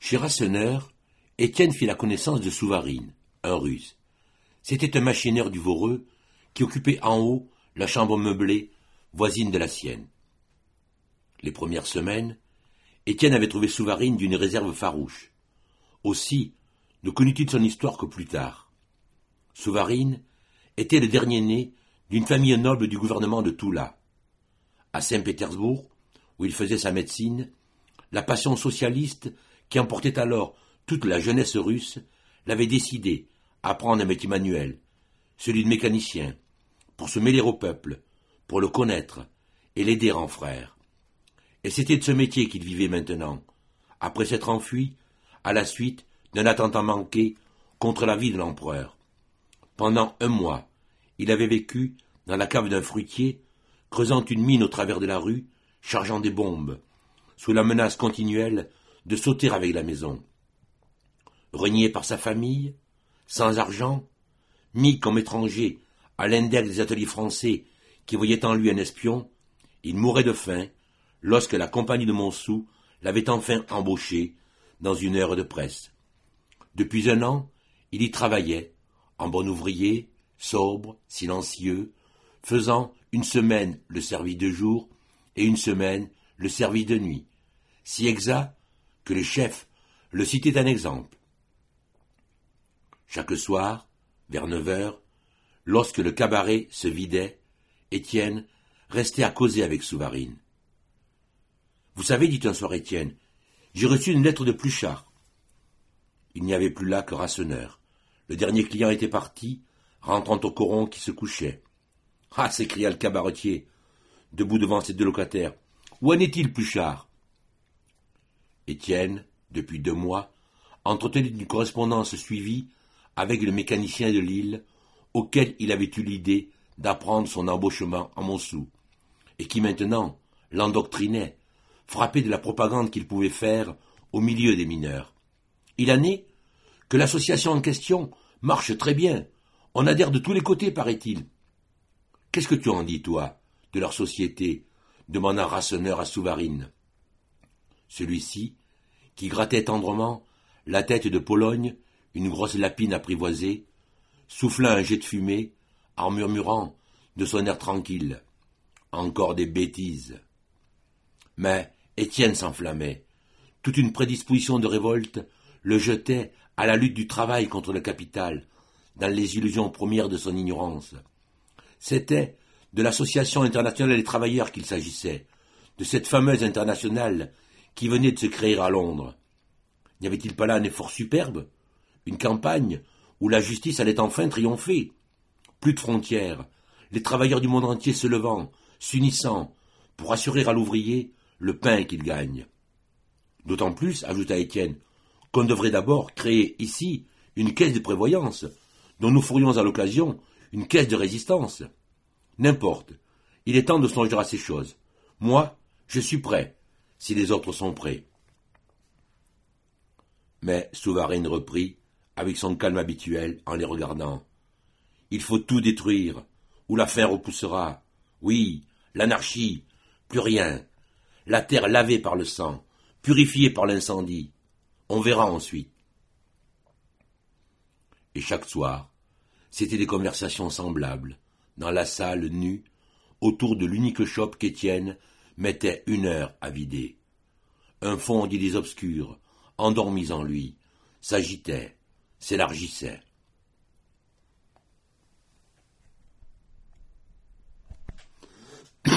Chez Rasseneur, Étienne fit la connaissance de Souvarine, un Russe. C'était un machineur du Voreux qui occupait en haut la chambre meublée, voisine de la sienne. Les premières semaines, Étienne avait trouvé Souvarine d'une réserve farouche. Aussi ne connut-il son histoire que plus tard. Souvarine était le dernier né d'une famille noble du gouvernement de Toula. À Saint-Pétersbourg, où il faisait sa médecine, la passion socialiste qui emportait alors toute la jeunesse russe l'avait décidé à prendre un métier manuel, celui de mécanicien, pour se mêler au peuple, pour le connaître et l'aider en frère. Et c'était de ce métier qu'il vivait maintenant, après s'être enfui à la suite d'un attentat manqué contre la vie de l'empereur. Pendant 1 mois, il avait vécu dans la cave d'un fruitier, creusant une mine au travers de la rue, chargeant des bombes, sous la menace continuelle de sauter avec la maison. Renié par sa famille, sans argent, mis comme étranger à l'index des ateliers français qui voyaient en lui un espion, il mourait de faim lorsque la compagnie de Montsou l'avait enfin embauché dans une heure de presse. Depuis 1 an, il y travaillait, en bon ouvrier, sobre, silencieux, faisant 1 semaine le service de jour et 1 semaine le service de nuit, si exact que le chef le citait un exemple. Chaque soir, vers 9 heures, lorsque le cabaret se vidait, Étienne restait à causer avec Souvarine. « Vous savez, dit un soir Étienne, j'ai reçu une lettre de Pluchart. » Il n'y avait plus là que Rasseneur. Le dernier client était parti, rentrant au coron qui se couchait. « Ah !» s'écria le cabaretier, debout devant ses 2 locataires. « Où en est-il, Pluchart ?» Étienne, depuis 2 mois, entretenait une correspondance suivie avec le mécanicien de Lille, auquel il avait eu l'idée d'apprendre son embauchement à Montsou, et qui maintenant l'endoctrinait, frappé de la propagande qu'il pouvait faire au milieu des mineurs. Il en est que l'association en question marche très bien. On adhère de tous les côtés, paraît-il. « Qu'est-ce que tu en dis, toi, de leur société ?» demanda Rasseneur à Souvarine. Celui-ci, qui grattait tendrement la tête de Pologne, une grosse lapine apprivoisée, souffla un jet de fumée en murmurant de son air tranquille. « Encore des bêtises !» Mais Étienne s'enflammait. Toute une prédisposition de révolte le jetait à la lutte du travail contre le capital, dans les illusions premières de son ignorance. C'était de l'Association internationale des travailleurs qu'il s'agissait, de cette fameuse internationale qui venait de se créer à Londres. N'y avait-il pas là un effort superbe, une campagne où la justice allait enfin triompher? Plus de frontières, les travailleurs du monde entier se levant, s'unissant, pour assurer à l'ouvrier le pain qu'il gagne. D'autant plus, ajouta Étienne, qu'on devrait d'abord créer ici une caisse de prévoyance, dont nous ferions à l'occasion une caisse de résistance. N'importe, il est temps de songer à ces choses. Moi, je suis prêt, si les autres sont prêts. Mais Souvarine reprit, avec son calme habituel, en les regardant. Il faut tout détruire, ou la faim repoussera. Oui, l'anarchie, plus rien. La terre lavée par le sang, purifiée par l'incendie. On verra ensuite. Et chaque soir, c'étaient des conversations semblables, dans la salle nue, autour de l'unique chope qu'Étienne mettait 1 heure à vider. Un fond d'idées obscures, endormies en lui, s'agitait, s'élargissait.